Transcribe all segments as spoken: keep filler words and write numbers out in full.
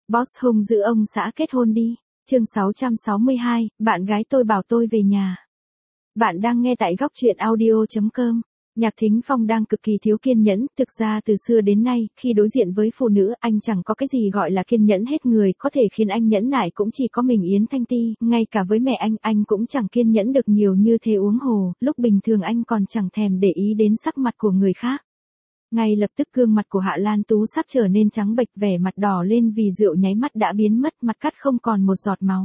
Boss hung dữ ông xã kết hôn đi. Chương sáu trăm sáu mươi hai, bạn gái tôi bảo tôi về nhà. Bạn đang nghe tại góc truyện audio chấm com. Nhạc Thính Phong đang cực kỳ thiếu kiên nhẫn, thực ra từ xưa đến nay, khi đối diện với phụ nữ, anh chẳng có cái gì gọi là kiên nhẫn hết người, có thể khiến anh nhẫn nại cũng chỉ có mình Yến Thanh Ti, ngay cả với mẹ anh, anh cũng chẳng kiên nhẫn được nhiều như thế huống hồ, lúc bình thường anh còn chẳng thèm để ý đến sắc mặt của người khác. Ngay lập tức gương mặt của Hạ Lan Tú sắp trở nên trắng bệch, vẻ mặt đỏ lên vì rượu nháy mắt đã biến mất, mặt cắt không còn một giọt máu.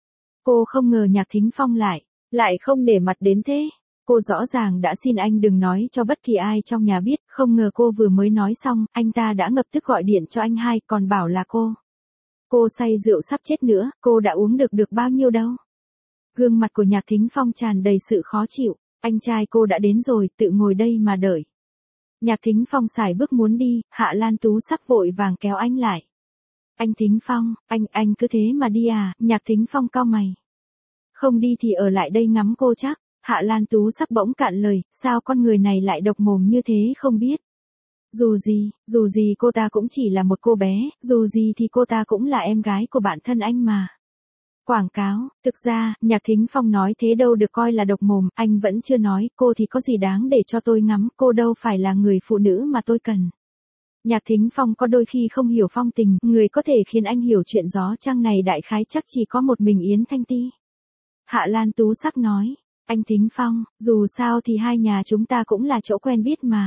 Cô không ngờ Nhạc Thính Phong lại, lại không để mặt đến thế. Cô rõ ràng đã xin anh đừng nói cho bất kỳ ai trong nhà biết, không ngờ cô vừa mới nói xong, anh ta đã ngập tức gọi điện cho anh hai, còn bảo là cô. Cô say rượu sắp chết nữa, cô đã uống được được bao nhiêu đâu. Gương mặt của Nhạc Thính Phong tràn đầy sự khó chịu, anh trai cô đã đến rồi, tự ngồi đây mà đợi. Nhạc Thính Phong xài bước muốn đi, Hạ Lan Tú sắc vội vàng kéo anh lại. Anh Thính Phong, anh, anh cứ thế mà đi à, Nhạc Thính Phong cau mày. Không đi thì ở lại đây ngắm cô chắc. Hạ Lan Tú sắc bỗng cạn lời, sao con người này lại độc mồm như thế không biết. Dù gì, dù gì cô ta cũng chỉ là một cô bé, dù gì thì cô ta cũng là em gái của bạn thân anh mà. Quảng cáo, thực ra, Nhạc Thính Phong nói thế đâu được coi là độc mồm, anh vẫn chưa nói, cô thì có gì đáng để cho tôi ngắm, cô đâu phải là người phụ nữ mà tôi cần. Nhạc Thính Phong có đôi khi không hiểu phong tình, người có thể khiến anh hiểu chuyện gió trăng này đại khái chắc chỉ có một mình Yến Thanh Ti. Hạ Lan Tú sắc nói. Anh Thính Phong, dù sao thì hai nhà chúng ta cũng là chỗ quen biết mà.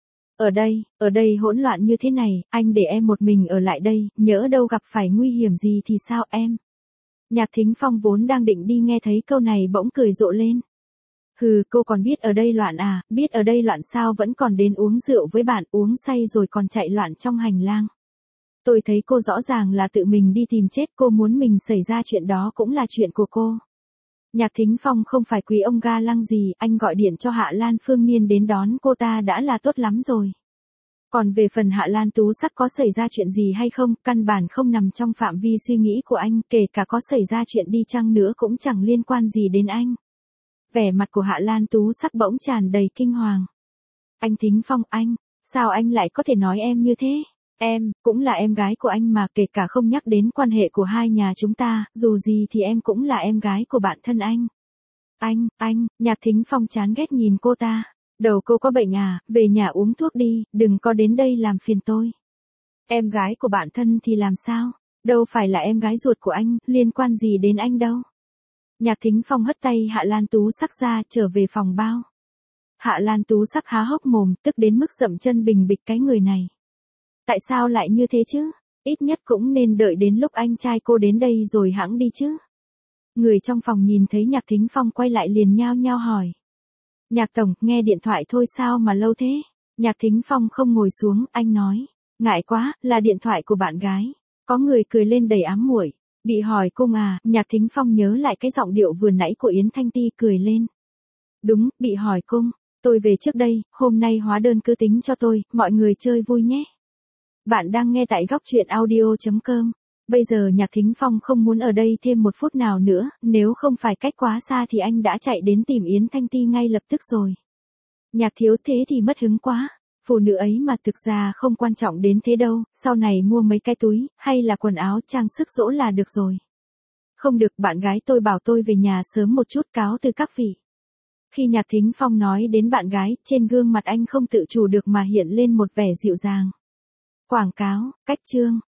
Ở đây, ở đây hỗn loạn như thế này, anh để em một mình ở lại đây, nhỡ đâu gặp phải nguy hiểm gì thì sao em? Nhạc Thính Phong vốn đang định đi nghe thấy câu này bỗng cười rộ lên. Hừ, cô còn biết ở đây loạn à, biết ở đây loạn sao vẫn còn đến uống rượu với bạn, uống say rồi còn chạy loạn trong hành lang. Tôi thấy cô rõ ràng là tự mình đi tìm chết, cô muốn mình xảy ra chuyện đó cũng là chuyện của cô. Nhạc Thính Phong không phải quý ông ga lăng gì, anh gọi điện cho Hạ Lan Phương Niên đến đón cô ta đã là tốt lắm rồi. Còn về phần Hạ Lan Tú sắc có xảy ra chuyện gì hay không, căn bản không nằm trong phạm vi suy nghĩ của anh, kể cả có xảy ra chuyện đi chăng nữa cũng chẳng liên quan gì đến anh. Vẻ mặt của Hạ Lan Tú sắc bỗng tràn đầy kinh hoàng. Anh Thính Phong, anh, sao anh lại có thể nói em như thế? Em, cũng là em gái của anh mà, kể cả không nhắc đến quan hệ của hai nhà chúng ta, dù gì thì em cũng là em gái của bạn thân anh. Anh, anh, Nhạc Thính Phong chán ghét nhìn cô ta. Đầu cô có bệnh à, về nhà uống thuốc đi, đừng có đến đây làm phiền tôi. Em gái của bạn thân thì làm sao? Đâu phải là em gái ruột của anh, liên quan gì đến anh đâu. Nhạc Thính Phong hất tay Hạ Lan Tú sắc ra, trở về phòng bao. Hạ Lan Tú sắc há hốc mồm, tức đến mức dậm chân bình bịch cái người này. Tại sao lại như thế chứ? Ít nhất cũng nên đợi đến lúc anh trai cô đến đây rồi hẵng đi chứ. Người trong phòng nhìn thấy Nhạc Thính Phong quay lại liền nhao nhao hỏi. Nhạc tổng, nghe điện thoại thôi sao mà lâu thế? Nhạc Thính Phong không ngồi xuống, anh nói. Ngại quá, là điện thoại của bạn gái. Có người cười lên đầy ám muội. Bị hỏi cung à, Nhạc Thính Phong nhớ lại cái giọng điệu vừa nãy của Yến Thanh Ti cười lên. Đúng, bị hỏi cung. Tôi về trước đây, hôm nay hóa đơn cứ tính cho tôi, mọi người chơi vui nhé. Bạn đang nghe tại góc truyện audio chấm com. Bây giờ Nhạc Thính Phong không muốn ở đây thêm một phút nào nữa, nếu không phải cách quá xa thì anh đã chạy đến tìm Yến Thanh Ti ngay lập tức rồi. Nhạc thiếu thế thì mất hứng quá, phụ nữ ấy mà thực ra không quan trọng đến thế đâu, sau này mua mấy cái túi, hay là quần áo trang sức dỗ là được rồi. Không được, bạn gái tôi bảo tôi về nhà sớm một chút, cáo từ các vị. Khi Nhạc Thính Phong nói đến bạn gái, trên gương mặt anh không tự chủ được mà hiện lên một vẻ dịu dàng. Quảng cáo, cách chương.